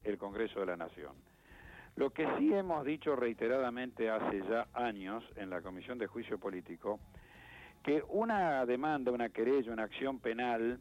el Congreso de la Nación. Lo que sí hemos dicho reiteradamente hace ya años en la Comisión de Juicio Político, que una demanda, una querella, una acción penal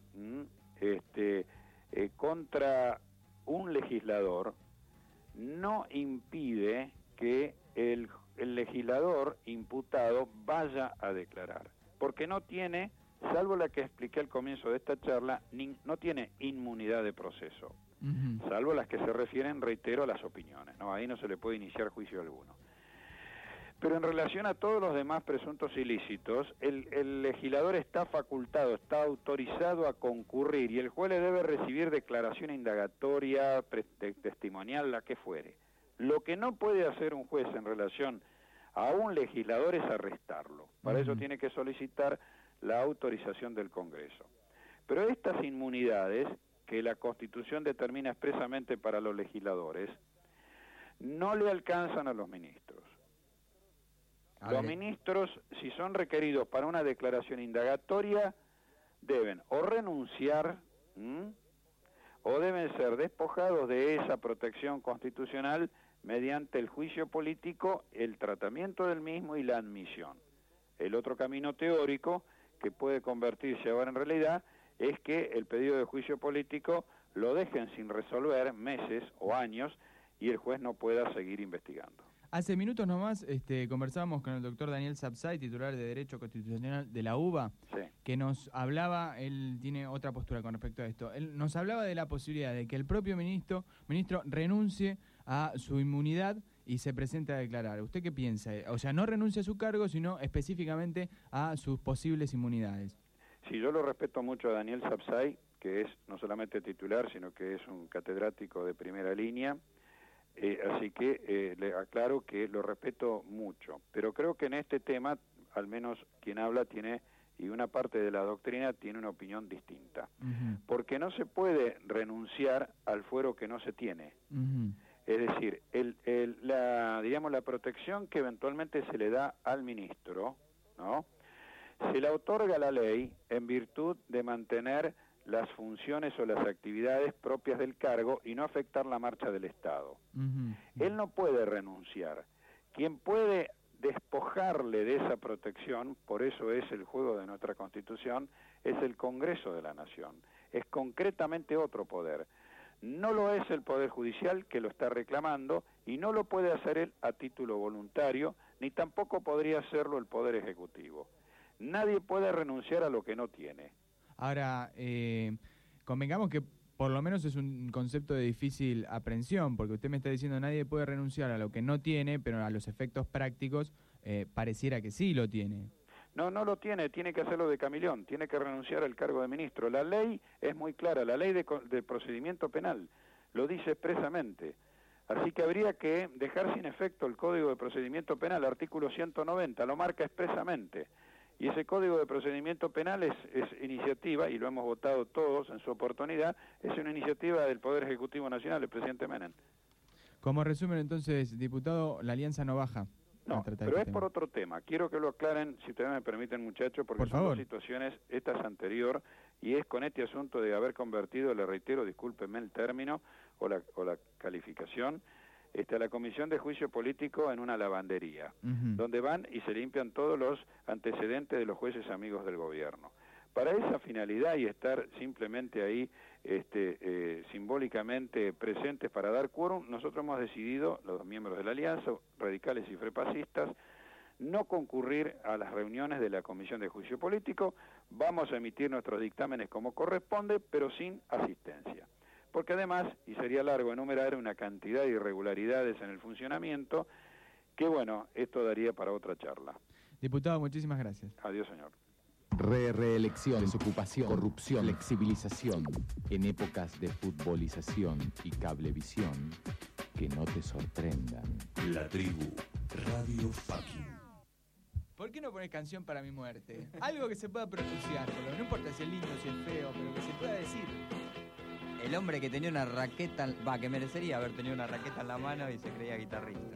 contra un legislador no impide que el legislador imputado vaya a declarar, porque no tiene, salvo la que expliqué al comienzo de esta charla, no tiene inmunidad de proceso. Salvo las que se refieren, reitero, a las opiniones, ¿no? Ahí no se le puede iniciar juicio alguno. Pero en relación a todos los demás presuntos ilícitos, el legislador está facultado, está autorizado a concurrir, y el juez le debe recibir declaración indagatoria, testimonial, la que fuere. Lo que no puede hacer un juez en relación a un legislador es arrestarlo. Para eso tiene que solicitar la autorización del Congreso. Pero estas inmunidades que la Constitución determina expresamente para los legisladores, no le alcanzan a los ministros. Los ministros, si son requeridos para una declaración indagatoria, deben o renunciar, o deben ser despojados de esa protección constitucional mediante el juicio político, el tratamiento del mismo y la admisión. El otro camino teórico, que puede convertirse ahora en realidad, es que el pedido de juicio político lo dejen sin resolver meses o años y el juez no pueda seguir investigando. Hace minutos nomás conversábamos con el doctor Daniel Sapsay, titular de Derecho Constitucional de la UBA, sí, que nos hablaba, él tiene otra postura con respecto a esto, él nos hablaba de la posibilidad de que el propio ministro renuncie a su inmunidad y se presente a declarar. ¿Usted qué piensa? O sea, no renuncia a su cargo, sino específicamente a sus posibles inmunidades. Sí, yo lo respeto mucho a Daniel Sapsay, que es no solamente titular, sino que es un catedrático de primera línea, así que le aclaro que lo respeto mucho. Pero creo que en este tema, al menos quien habla tiene, y una parte de la doctrina tiene una opinión distinta. Porque no se puede renunciar al fuero que no se tiene. Es decir, la protección que eventualmente se le da al ministro, ¿no?, se le otorga la ley en virtud de mantener las funciones o las actividades propias del cargo y no afectar la marcha del Estado. Él no puede renunciar. Quien puede despojarle de esa protección, por eso es el juego de nuestra Constitución, es el Congreso de la Nación. Es concretamente otro poder. No lo es el Poder Judicial, que lo está reclamando, y no lo puede hacer él a título voluntario, ni tampoco podría hacerlo el Poder Ejecutivo. Nadie puede renunciar a lo que no tiene. Ahora, convengamos que por lo menos es un concepto de difícil aprehensión, porque usted me está diciendo nadie puede renunciar a lo que no tiene, pero a los efectos prácticos pareciera que sí lo tiene. No, no lo tiene, tiene que hacerlo de camaleón, tiene que renunciar al cargo de ministro. La ley es muy clara, la ley de procedimiento penal lo dice expresamente. Así que habría que dejar sin efecto el Código de Procedimiento Penal, artículo 190, lo marca expresamente. Y ese Código de Procedimiento Penal es iniciativa, y lo hemos votado todos en su oportunidad, es una iniciativa del Poder Ejecutivo Nacional, el presidente Menem. Como resumen, entonces, diputado, la alianza no baja. No, pero es por otro tema. Quiero que lo aclaren, si ustedes me permiten, muchachos, porque son dos situaciones, esta es anterior, y es con este asunto de haber convertido, le reitero, discúlpenme el término o la calificación, a la Comisión de Juicio Político en una lavandería, donde van y se limpian todos los antecedentes de los jueces amigos del gobierno. Para esa finalidad y estar simplemente ahí simbólicamente presentes para dar quórum, nosotros hemos decidido, los miembros de la Alianza, radicales y frepacistas, no concurrir a las reuniones de la Comisión de Juicio Político. Vamos a emitir nuestros dictámenes como corresponde, pero sin asistencia. Porque además, y sería largo enumerar, una cantidad de irregularidades en el funcionamiento, que bueno, esto daría para otra charla. Diputado, muchísimas gracias. Adiós, señor. Reelección, desocupación, corrupción, flexibilización, en épocas de futbolización y cablevisión, que no te sorprendan. La tribu, Radio Fucking. ¿Por qué no pones canción para mi muerte? Algo que se pueda pronunciar, no importa si es lindo, si es feo, pero que se pueda decir. El hombre que tenía una raqueta, que merecería haber tenido una raqueta en la mano y se creía guitarrista.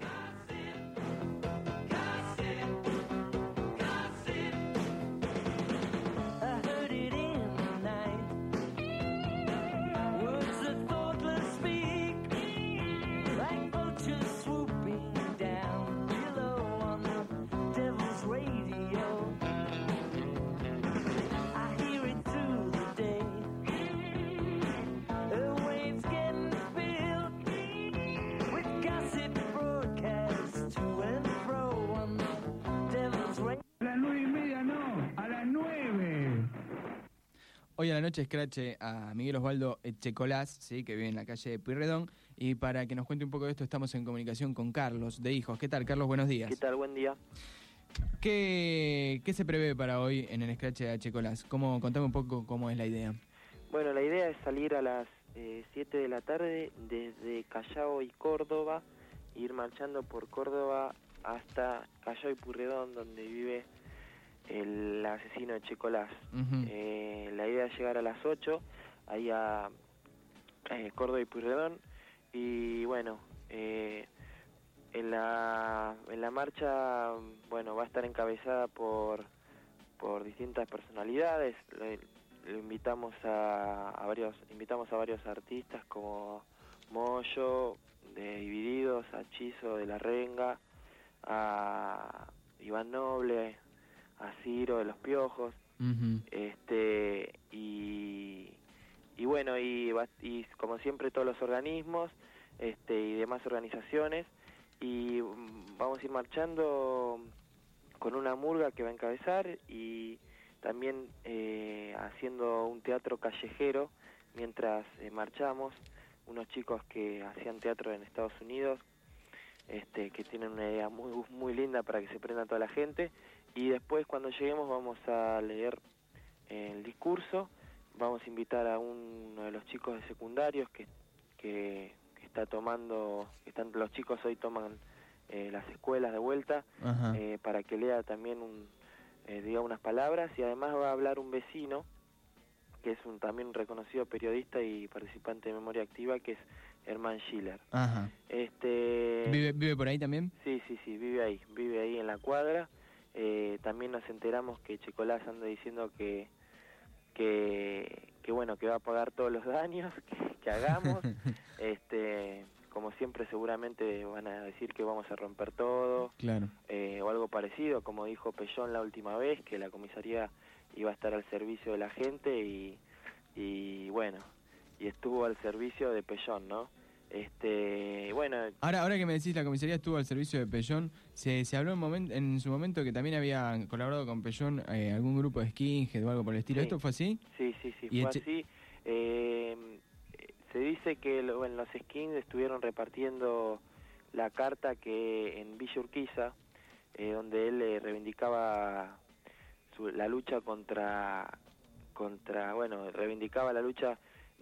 hoy a la noche escrache a Miguel Osvaldo Echecolás, ¿sí? Que vive en la calle de Pueyrredón, y para que nos cuente un poco de esto estamos en comunicación con Carlos, de Hijos. ¿Qué tal, Carlos? Buenos días. ¿Qué tal? Buen día. ¿Qué se prevé para hoy en el escrache de Echecolás? Contame un poco cómo es la idea. Bueno, la idea es salir a las 7 de la tarde desde Callao y Córdoba, ir marchando por Córdoba hasta Callao y Pueyrredón, donde vive el asesino de Echecolás. La idea es llegar a las 8, ahí a Córdoba y Pueyrredón, y bueno, en la marcha, bueno, va a estar encabezada por distintas personalidades. Lo invitamos a varios artistas como Moyo, de Divididos, a Chizo de la Renga, a Iván Noble, a Ciro de Los Piojos, y bueno, y como siempre todos los organismos y demás organizaciones, y vamos a ir marchando con una murga que va a encabezar, y también haciendo un teatro callejero mientras marchamos, unos chicos que hacían teatro en Estados Unidos, que tienen una idea muy linda para que se prenda toda la gente, y después cuando lleguemos vamos a leer el discurso, vamos a invitar a uno de los chicos de secundarios que está tomando, los chicos hoy toman las escuelas de vuelta, para que lea también diga unas palabras, y además va a hablar un vecino que es también un reconocido periodista y participante de Memoria Activa, que es Herman Schiller. ¿Vive por ahí también? Sí, vive ahí en la cuadra. También nos enteramos que Echecolás anda diciendo que bueno, que va a pagar todos los daños que hagamos. Como siempre seguramente van a decir que vamos a romper todo, claro, o algo parecido, como dijo Pellón la última vez, que la comisaría iba a estar al servicio de la gente, y bueno, y estuvo al servicio de Pellón, ¿no? Bueno. Ahora que me decís la comisaría estuvo al servicio de Pellón, se habló en su momento que también había colaborado con Pellón algún grupo de skinhead o algo por el estilo. Sí. ¿Esto fue así? Sí, fue así. Se dice que los skins estuvieron repartiendo la carta que en Villa Urquiza, donde él reivindicaba la lucha reivindicaba la lucha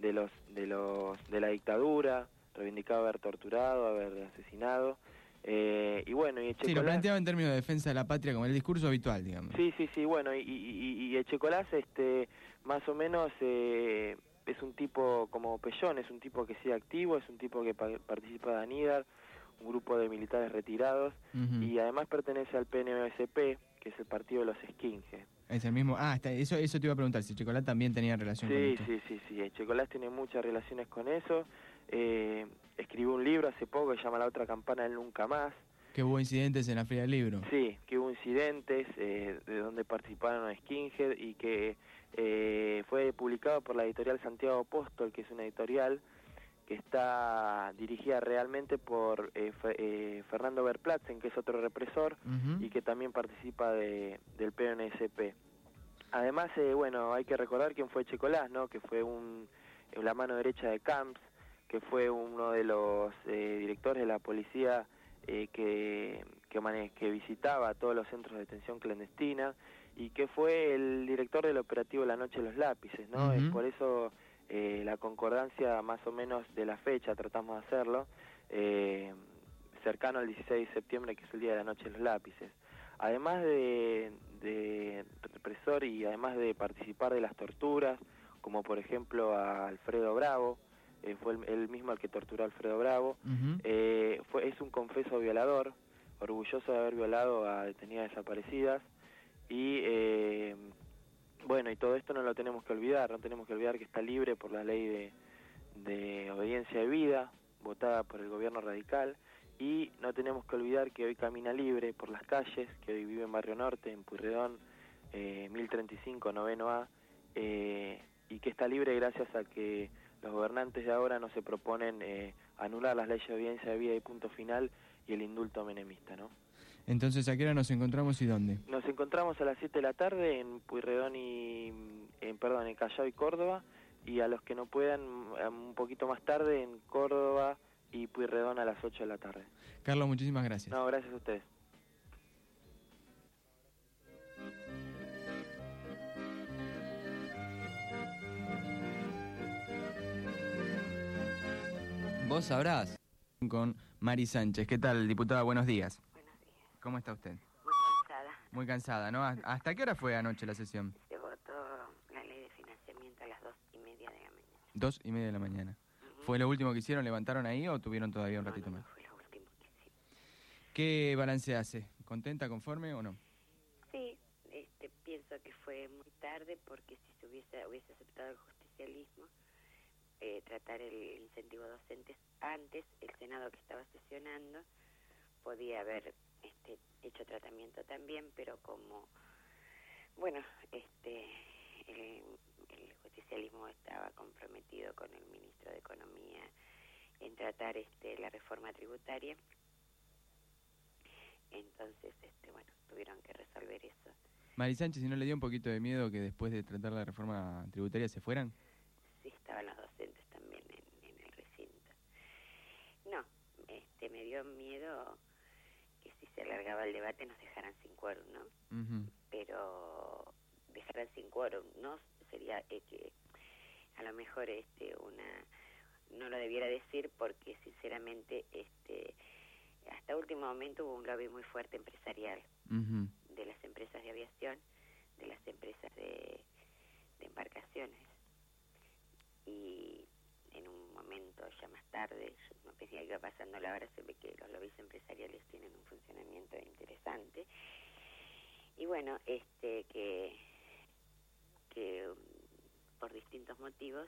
de la dictadura, reivindicaba haber torturado, haber asesinado, y bueno, y Echecolás, sí, lo planteaba en términos de defensa de la patria como el discurso habitual, digamos. Sí, bueno, y Echecolás, más o menos, es un tipo como Pellón, es un tipo que sigue activo, es un tipo que participa de ANIDAR, un grupo de militares retirados, y además pertenece al PNOSP, que es el partido de los skinhead. Es el mismo. Eso te iba a preguntar, si Echecolás también tenía relación con esto. Sí, Echecolás tiene muchas relaciones con eso. Escribió un libro hace poco que se llama La otra campana del nunca más. Que hubo incidentes en la Feria del Libro. Sí, que hubo incidentes de donde participaron los skinhead, y que fue publicado por la editorial Santiago Apóstol, que es una editorial que está dirigida realmente por Fernando Verplatzen, que es otro represor, y que también participa del PNSP. Además, bueno, hay que recordar quién fue Echecolás, ¿no? Que fue la mano derecha de Camps, que fue uno de los directores de la policía que visitaba todos los centros de detención clandestina, y que fue el director del operativo La Noche de los Lápices, ¿no? Por eso la concordancia más o menos de la fecha tratamos de hacerlo, cercano al 16 de septiembre, que es el día de La Noche de los Lápices. Además de represor, y además de participar de las torturas, como por ejemplo a Alfredo Bravo, fue él mismo el que torturó a Alfredo Bravo, es un confeso violador, orgulloso de haber violado a detenidas desaparecidas, y bueno, y todo esto no lo tenemos que olvidar, que está libre por la ley de obediencia de vida, votada por el gobierno radical, y no tenemos que olvidar que hoy camina libre por las calles, que hoy vive en Barrio Norte, en Pueyrredón, 1035, noveno A, y que está libre gracias a que los gobernantes de ahora no se proponen anular las leyes de obediencia de vida y punto final, y el indulto menemista, ¿no? Entonces, ¿a qué hora nos encontramos y dónde? Nos encontramos a las 7 de la tarde en Pueyrredón en Callao y Córdoba, y a los que no puedan, un poquito más tarde en Córdoba y Pueyrredón a las 8 de la tarde. Carlos, muchísimas gracias. No, gracias a ustedes. Vos sabrás. Con Mari Sánchez. ¿Qué tal, diputada? Buenos días. Buenos días. ¿Cómo está usted? Muy cansada. Muy cansada, ¿no? ¿Hasta qué hora fue anoche la sesión? Se votó la ley de financiamiento a las 2:30 de la mañana. 2:30 de la mañana. ¿Fue lo último que hicieron? ¿Levantaron ahí o tuvieron todavía un ratito más? Fue lo último que hicimos. ¿Qué balance hace? ¿Contenta, conforme o no? Sí, pienso que fue muy tarde, porque si se hubiese aceptado el justicialismo, tratar el incentivo docentes antes, el Senado que estaba sesionando podía haber hecho tratamiento también, pero como, bueno, el justicialismo estaba comprometido con el ministro de Economía en tratar la reforma tributaria, entonces, bueno, tuvieron que resolver eso. Mari Sánchez, ¿y no le dio un poquito de miedo que después de tratar la reforma tributaria se fueran? Sí, estaban los docentes también en el recinto. No, me dio miedo que si se alargaba el debate nos dejaran sin quórum, ¿no? Uh-huh. Pero dejaran sin quórum, ¿no? Sería que a lo mejor no lo debiera decir, porque sinceramente hasta último momento hubo un lobby muy fuerte empresarial, Uh-huh. de las empresas de aviación, de las empresas de embarcaciones, y en un momento ya más tarde, yo no pensé que iba pasando la hora, se ve que los lobbies empresariales tienen un funcionamiento interesante, y bueno, que por distintos motivos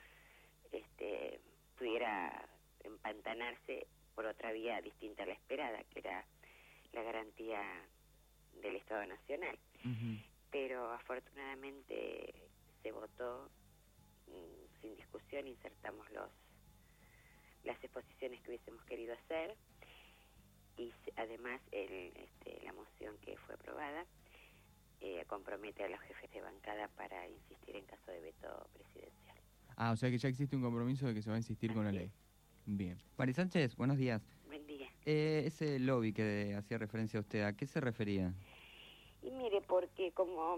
pudiera empantanarse por otra vía distinta a la esperada, que era la garantía del Estado Nacional. Uh-huh. Pero afortunadamente se votó sin discusión, insertamos las exposiciones que hubiésemos querido hacer, y además la moción que fue aprobada compromete a los jefes de bancada para insistir en caso de veto presidencial. Ah, o sea que ya existe un compromiso de que se va a insistir con la ley. Bien. Mari Sánchez, buenos días. Buen día. Ese lobby que hacía referencia a usted, ¿a qué se refería? Y mire, porque como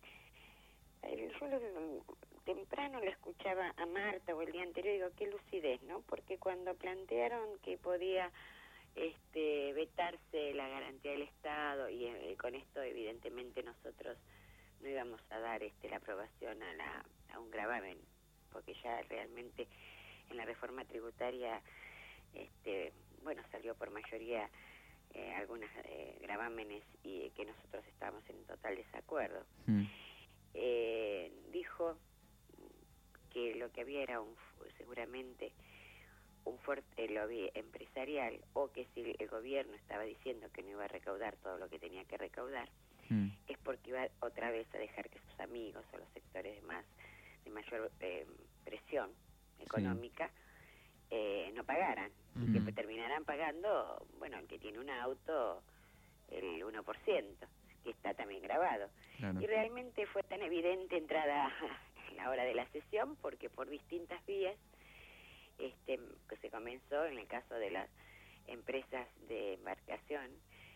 yo temprano le escuchaba a Marta o el día anterior, digo, qué lucidez, ¿no? Porque cuando plantearon que podía vetarse la garantía del Estado, y con esto evidentemente nosotros no íbamos a dar la aprobación a un gravamen, porque ya realmente en la reforma tributaria bueno, salió por mayoría algunas gravámenes, y que nosotros estábamos en total desacuerdo. Dijo que lo que había era seguramente un fuerte lobby empresarial, o que si el gobierno estaba diciendo que no iba a recaudar todo lo que tenía que recaudar, es porque iba otra vez a dejar que sus amigos o los sectores de mayor presión económica no pagaran, y que terminarán pagando, bueno, el que tiene un auto, el 1%, que está también grabado. Claro. Y realmente fue tan evidente entrada la hora de la sesión, porque por distintas vías que se comenzó, en el caso de las empresas de embarcación,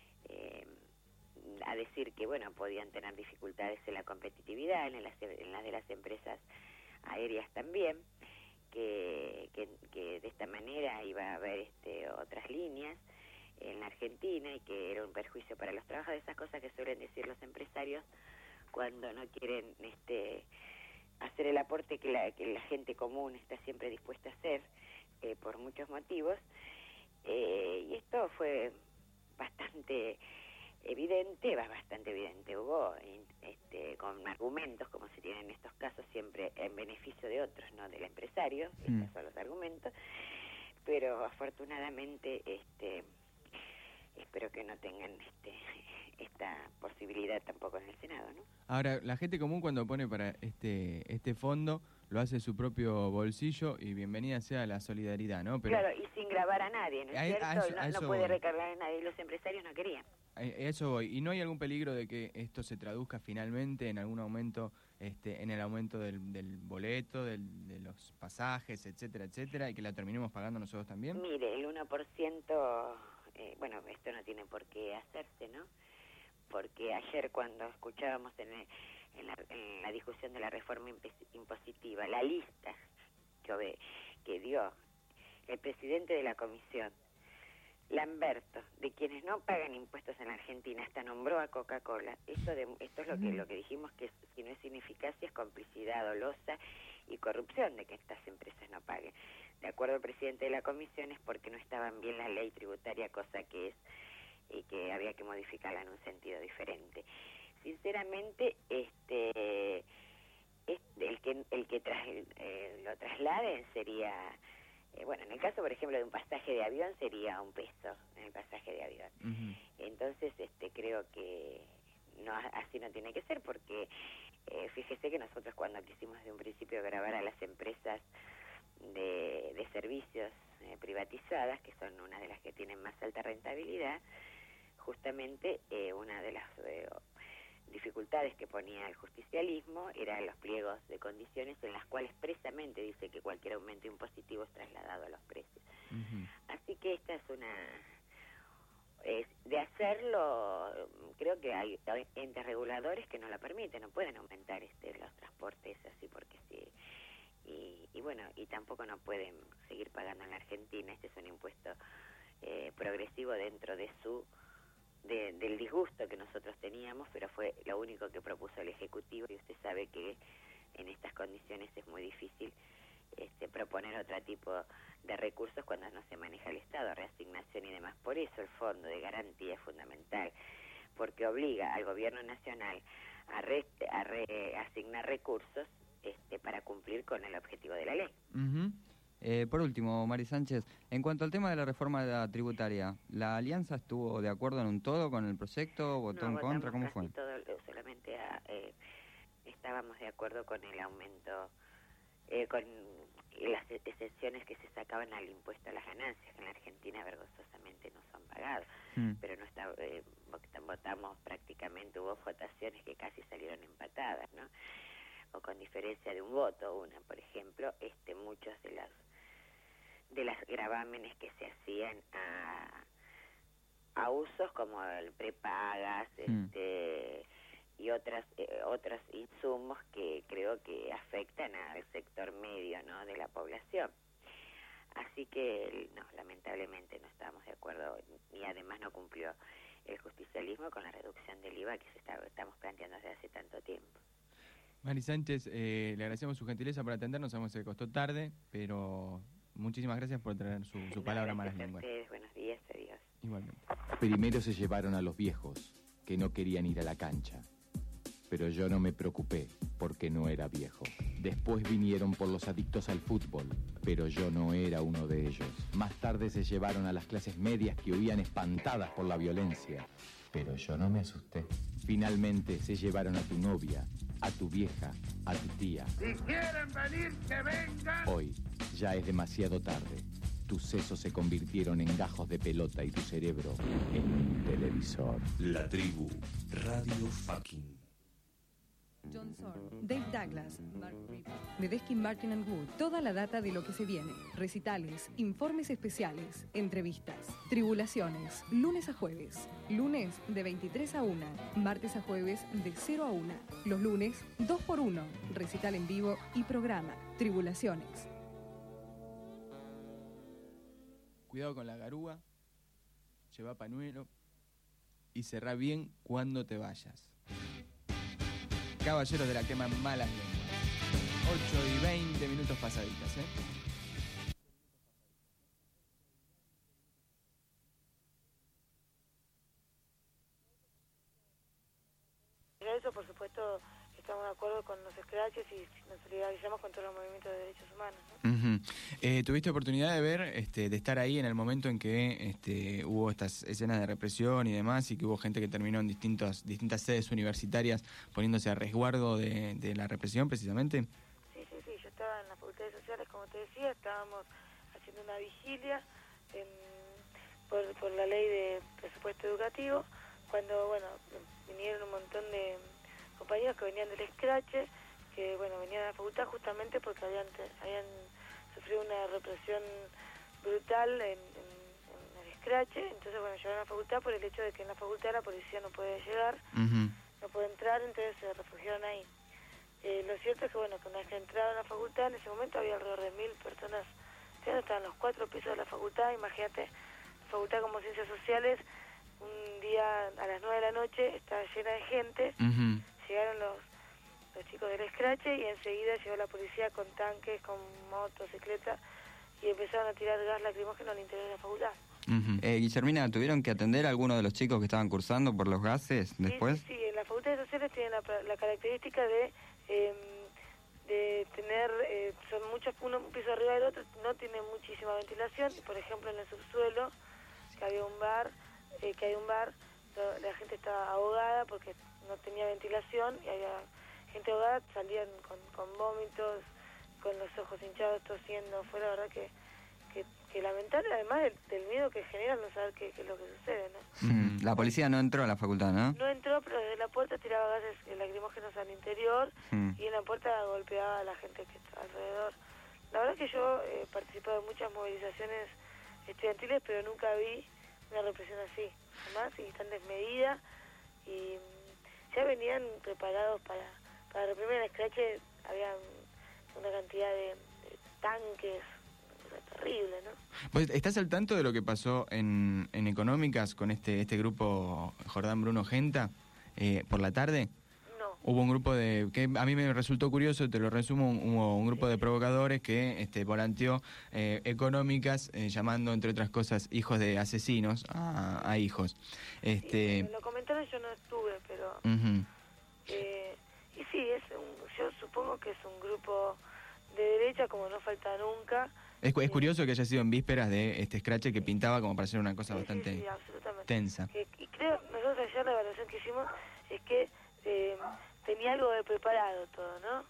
a decir que, bueno, podían tener dificultades en la competitividad, en las de las empresas aéreas también, que de esta manera iba a haber otras líneas en la Argentina, y que era un perjuicio para los trabajadores, esas cosas que suelen decir los empresarios cuando no quieren hacer el aporte que la gente común está siempre dispuesta a hacer, por muchos motivos, y esto fue bastante evidente, hubo con argumentos, como se tienen en estos casos, siempre en beneficio de otros, no del empresario, estos son los argumentos, pero afortunadamente espero que no tengan esta posibilidad tampoco en el Senado, ¿no? Ahora, la gente común, cuando pone para este fondo, lo hace de su propio bolsillo, y bienvenida sea la solidaridad, ¿no? Pero claro, y sin gravar a nadie, ¿no es cierto? No puede recargar a nadie, los empresarios no querían. eso voy. ¿Y no hay algún peligro de que esto se traduzca finalmente en algún aumento, en el aumento del boleto, de los pasajes, etcétera, etcétera, y que la terminemos pagando nosotros también? Mire, el 1%, bueno, esto no tiene por qué hacerse, ¿no? Porque ayer cuando escuchábamos en la discusión de la reforma impositiva, la lista que dio el presidente de la comisión, Lamberto, de quienes no pagan impuestos en la Argentina, hasta nombró a Coca-Cola. Esto es lo que dijimos, que si no es ineficacia es complicidad dolosa y corrupción de que estas empresas no paguen. De acuerdo al presidente de la comisión es porque no estaban bien la ley tributaria, cosa que es y que había que modificarla en un sentido diferente. Sinceramente, el que lo trasladen sería, bueno, en el caso, por ejemplo, de un pasaje de avión sería $1 en el pasaje de avión. Entonces, creo que no, así no tiene que ser, porque fíjese que nosotros cuando quisimos de un principio gravar a las empresas de servicios privatizadas, que son una de las que tienen más alta rentabilidad, justamente una de las dificultades que ponía el justicialismo eran los pliegos de condiciones en las cuales expresamente dice que cualquier aumento impositivo es trasladado a los precios. Así que esta es de hacerlo, creo que hay entes reguladores que no la permiten, no pueden aumentar los transportes así porque sí. Y bueno, y tampoco no pueden seguir pagando en la Argentina. Este es un impuesto progresivo dentro de del disgusto que nosotros teníamos, pero fue lo único que propuso el Ejecutivo, y usted sabe que en estas condiciones es muy difícil proponer otro tipo de recursos cuando no se maneja el Estado, reasignación y demás. Por eso el Fondo de Garantía es fundamental, porque obliga al Gobierno Nacional a reasignar recursos para cumplir con el objetivo de la ley. Por último, Mari Sánchez, en cuanto al tema de la reforma tributaria, ¿la Alianza estuvo de acuerdo en un todo con el proyecto? ¿Votó en contra? ¿Cómo fue? Solamente estábamos de acuerdo con el aumento, con las exenciones que se sacaban al impuesto a las ganancias, que en la Argentina vergonzosamente no son pagados, pero no votamos prácticamente, hubo votaciones que casi salieron empatadas, ¿no? O con diferencia de un voto, una, por ejemplo, muchos de las gravámenes que se hacían a usos como el prepagas, y otros insumos que creo que afectan al sector medio, ¿no?, de la población. Así que no, lamentablemente no estamos de acuerdo, y además no cumplió el justicialismo con la reducción del IVA que estamos planteando desde hace tanto tiempo. Mari Sánchez, le agradecemos su gentileza por atendernos, sabemos que se costó tarde, pero muchísimas gracias por traer su palabra malas lenguas. Buenos días, adiós. Igualmente. Primero se llevaron a los viejos, que no querían ir a la cancha. Pero yo no me preocupé, porque no era viejo. Después vinieron por los adictos al fútbol, pero yo no era uno de ellos. Más tarde se llevaron a las clases medias que huían espantadas por la violencia. Pero yo no me asusté. Finalmente se llevaron a tu novia, a tu vieja, a tu tía. Si quieren venir, que vengan. Hoy ya es demasiado tarde. Tus sesos se convirtieron en gajos de pelota y tu cerebro en un televisor. La Tribu, Radio Fucking. John Zorn, Dave Douglas, Mark Ripper, Medeskin Martin & Wood. Toda la data de lo que se viene. Recitales, informes especiales, entrevistas, tribulaciones. Lunes a jueves. Lunes de 23 a 1. Martes a jueves de 0 a 1. Los lunes 2x1. Recital en vivo y programa. Tribulaciones. Cuidado con la garúa. Lleva pañuelo. Y cerrá bien cuando te vayas. Caballeros de la Quema, malas lenguas. 8:20 pasaditas, Eso, por supuesto, estamos de acuerdo con los escraches y nos solidarizamos con todos los movimientos de derechos humanos, ¿no? ¿Tuviste oportunidad de ver, de estar ahí en el momento en que hubo estas escenas de represión y demás, y que hubo gente que terminó en distintas sedes universitarias poniéndose a resguardo de la represión, precisamente? Sí, yo estaba en las facultades sociales, como te decía, estábamos haciendo una vigilia por la ley de presupuesto educativo, cuando, bueno, vinieron un montón de compañeros que venían del Scratch, que, bueno, venían a la facultad justamente porque habían sufrido una represión brutal en el Scratch. Entonces, bueno, llegaron a la facultad por el hecho de que en la facultad la policía no puede llegar, no puede entrar, entonces se refugiaron ahí. Lo cierto es que, bueno, que una vez que entraron a la facultad, en ese momento había alrededor de 1000 personas, estaban los 4 pisos de la facultad. Imagínate, facultad como Ciencias Sociales, un día a las 9 de la noche estaba llena de gente. Llegaron los chicos del Scratch y enseguida llegó la policía con tanques, con motocicletas, y empezaron a tirar gas lacrimógeno al interior de la facultad. Guillermina, ¿tuvieron que atender a alguno de los chicos que estaban cursando por los gases después? Sí, en la Facultad de Sociales tienen la característica de tener, son muchos, uno un piso arriba del otro, no tiene muchísima ventilación. Por ejemplo, en el subsuelo, que hay un bar, la gente estaba ahogada porque no tenía ventilación, y había gente ahogada, salían con vómitos, con los ojos hinchados, tosiendo. Fue la verdad que lamentable, además del miedo que genera no saber qué es lo que sucede, ¿no? La policía no entró a la facultad, ¿no? No entró, pero desde la puerta tiraba gases lacrimógenos al interior, y en la puerta golpeaba a la gente que estaba alrededor. La verdad que yo he participado en muchas movilizaciones estudiantiles, pero nunca vi una represión así, jamás, y tan desmedida, y ya venían preparados para reprimir. En el Scratch había una cantidad de tanques, terrible, ¿no? ¿Vos estás al tanto de lo que pasó en Económicas con este grupo Jordán Bruno Genta por la tarde? No. Hubo un grupo que a mí me resultó curioso, te lo resumo, hubo un grupo de provocadores que volanteó Económicas, llamando, entre otras cosas, hijos de asesinos a hijos. Me lo comentaron, yo no estuve, pero... y sí, yo supongo que es un grupo de derecha, como no falta nunca. Es curioso que haya sido en vísperas de Scratch, que pintaba como para ser una cosa bastante tensa. Y creo, nosotros ayer la evaluación que hicimos es que tenía algo de preparado todo, ¿no?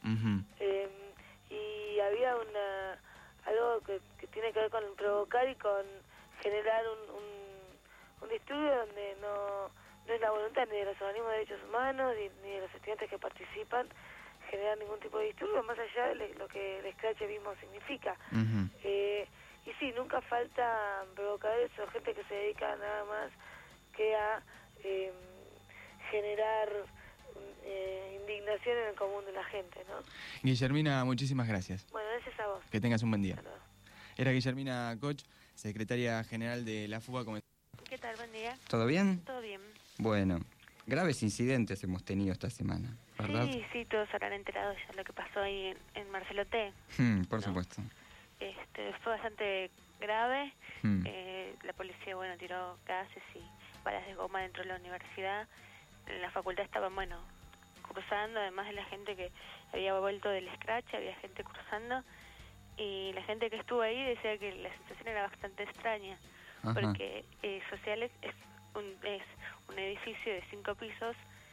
Y había algo que tiene que ver con provocar y con generar un disturbio donde no es la voluntad ni de los organismos de derechos humanos ni de los estudiantes que participan generar ningún tipo de disturbio, más allá de lo que el Scratch mismo significa. Y sí, nunca falta provocadores o gente que se dedica nada más que a generar indignación en el común de la gente, ¿no? Guillermina, muchísimas gracias. Bueno, gracias a vos. Que tengas un buen día. Era Guillermina Koch, secretaria general de la FUBA. ¿Qué tal? Buen día. ¿Todo bien? Todo bien. Bueno, graves incidentes hemos tenido esta semana, ¿verdad? Sí, todos habrán enterado ya lo que pasó ahí en Marcelo T. Por supuesto. Fue bastante grave. La policía, tiró gases y balas de goma dentro de la universidad. En la facultad estaban, cruzando, además de la gente que había vuelto del Scratch, había gente cruzando, y la gente que estuvo ahí decía que la sensación era bastante extraña. Ajá. Porque Sociales es un edificio de 5 pisos,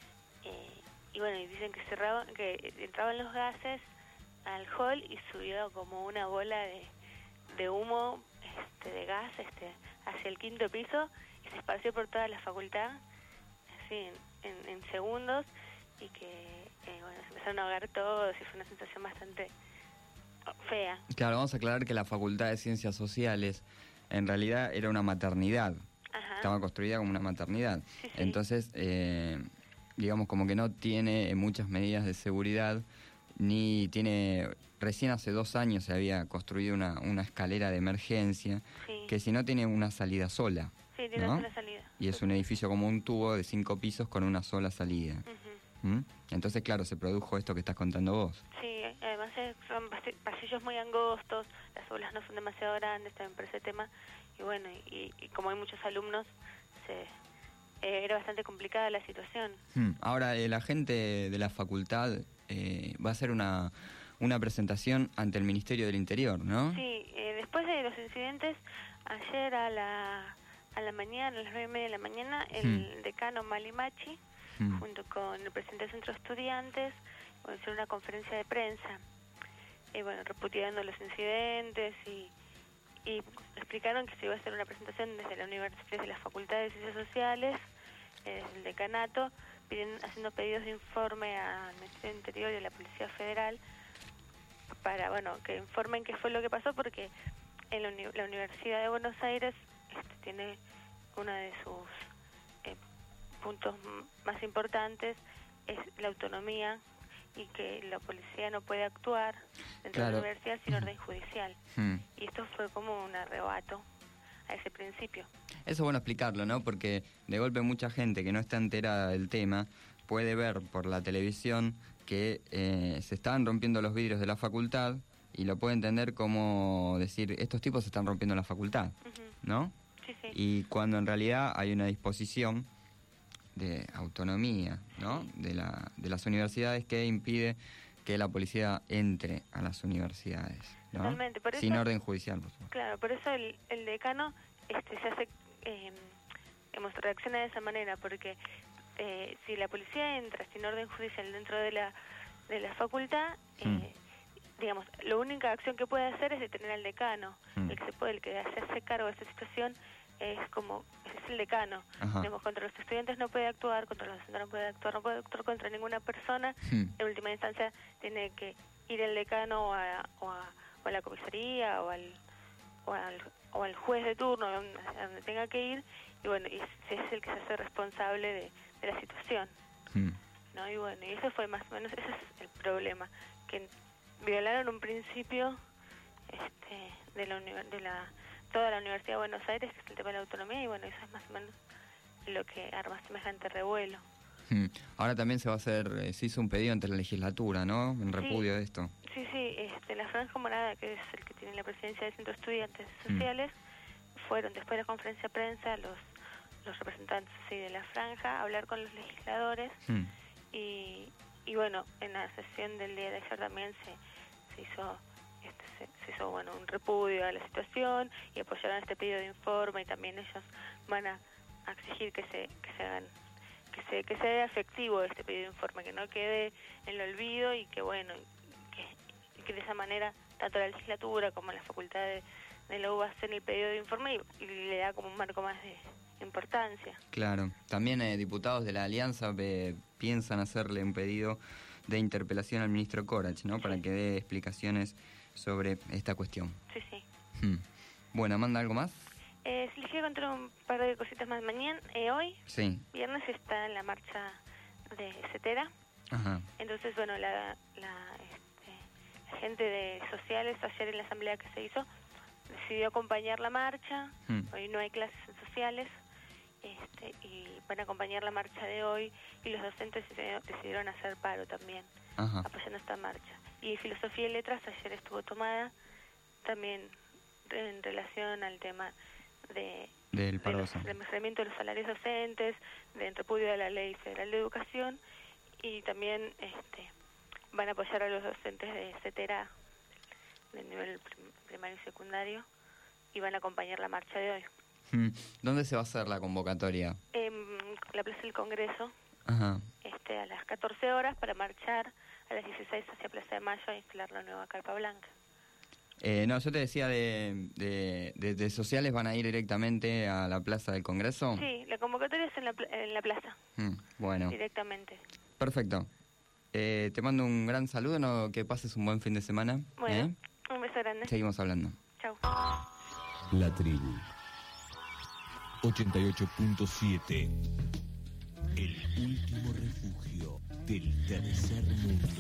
y dicen que entraban los gases al hall y subió como una bola de humo, de gas, hacia el 5.º piso, y se esparció por toda la facultad, así en segundos, y que se empezaron a ahogar todos, y fue una sensación bastante fea. Claro, vamos a aclarar que la Facultad de Ciencias Sociales en realidad era una maternidad. Ajá. Estaba construida como una maternidad. Sí. Entonces, digamos como que no tiene muchas medidas de seguridad, ni tiene... Recién hace 2 años se había construido una escalera de emergencia, que si no tiene una salida sola. Sí, tiene una sola salida. Y es un edificio como un tubo de 5 pisos con una sola salida. Entonces, claro, se produjo esto que estás contando vos. Sí, además son pasillos muy angostos, las aulas no son demasiado grandes también por ese tema, y como hay muchos alumnos, era bastante complicada la situación. Ahora, la gente de la facultad va a hacer una presentación ante el Ministerio del Interior, ¿no? Sí, después de los incidentes, ayer a la mañana, a las 9:30 de la mañana, el decano Malimachi, junto con el presidente del Centro de Estudiantes, hicieron una conferencia de prensa, repudiando los incidentes y explicaron que se iba a hacer una presentación desde la Facultad de Ciencias Sociales, desde el decanato, haciendo pedidos de informe al Ministerio del Interior y a la Policía Federal para, que informen qué fue lo que pasó, porque en la Universidad de Buenos Aires tiene uno de sus puntos más importantes es la autonomía, y que la policía no puede actuar dentro de la universidad sin orden judicial. Y esto fue como un arrebato a ese principio. Eso es bueno explicarlo, ¿no? Porque de golpe mucha gente que no está enterada del tema puede ver por la televisión que se estaban rompiendo los vidrios de la facultad y lo puede entender como decir, estos tipos se están rompiendo la facultad, ¿no? Sí, sí. Y cuando en realidad hay una disposición de autonomía, ¿no? De las universidades que impide que la policía entre a las universidades, ¿no? Totalmente. Por eso, sin orden judicial, por supuesto. Claro, por eso el decano se hace, reacciona de esa manera, porque si la policía entra sin orden judicial dentro de la facultad, digamos, la única acción que puede hacer es detener al decano. El que se hace cargo de esta situación es el decano. Digamos, contra los estudiantes no puede actuar, contra los docentes no puede actuar contra ninguna persona. En última instancia tiene que ir el decano o a la comisaría o al juez de turno, a donde tenga que ir, y es el que se hace responsable de la situación. ¿No? Y eso fue más o menos, ese es el problema, que violaron un principio de toda la Universidad de Buenos Aires, que es el tema de la autonomía, y eso es más o menos lo que arma semejante revuelo. Ahora también se hizo un pedido ante la legislatura, ¿no? En repudio de esto. Sí, la Franja Morada, que es el que tiene la presidencia del Centro de Estudiantes Sociales, fueron después de la conferencia de prensa los representantes de la Franja a hablar con los legisladores, y en la sesión del día de ayer también se hizo un repudio a la situación y apoyaron este pedido de informe, y también ellos van a exigir que sea efectivo este pedido de informe, que no quede en el olvido, y que de esa manera tanto la legislatura como la facultad de la UBA hacen el pedido de informe y le da como un marco más de importancia. Claro, también diputados de la Alianza piensan hacerle un pedido de interpelación al ministro Corach, ¿no? Para que dé explicaciones sobre esta cuestión. Sí. Bueno, Amanda, ¿algo más? Les quiero contar un par de cositas más. Mañana, hoy, viernes, está la marcha de Cetera. Entonces, la gente de sociales, ayer en la asamblea que se hizo, decidió acompañar la marcha. Hoy no hay clases en sociales, y van a acompañar la marcha de hoy, y los docentes decidieron hacer paro también, apoyando esta marcha. Y Filosofía y Letras ayer estuvo tomada también en relación al tema del mejoramiento de los salarios docentes, de repudio de la Ley Federal de Educación, y también van a apoyar a los docentes de Cetera del nivel primario y secundario, y van a acompañar la marcha de hoy. ¿Dónde se va a hacer la convocatoria? En la Plaza del Congreso, a las 14 horas, para marchar a las 16 hacia Plaza de Mayo a instalar la nueva carpa blanca. No, yo te decía de sociales, ¿van a ir directamente a la Plaza del Congreso? Sí, la convocatoria es en la plaza. Bueno. Directamente. Perfecto. Te mando un gran saludo, que pases un buen fin de semana. Bueno, un beso grande. Seguimos hablando. Chau. La Tribu 88.7. El último refugio del tercer mundo.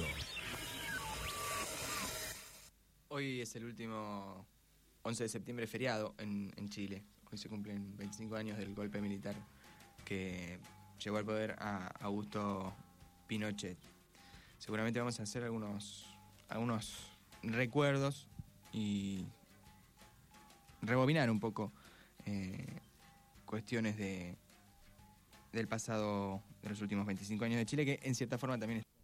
Hoy es el último 11 de septiembre feriado en Chile. Hoy se cumplen 25 años del golpe militar que llevó al poder a Augusto Pinochet. Seguramente vamos a hacer algunos recuerdos y rebobinar un poco cuestiones del pasado, de los últimos 25 años de Chile, que en cierta forma también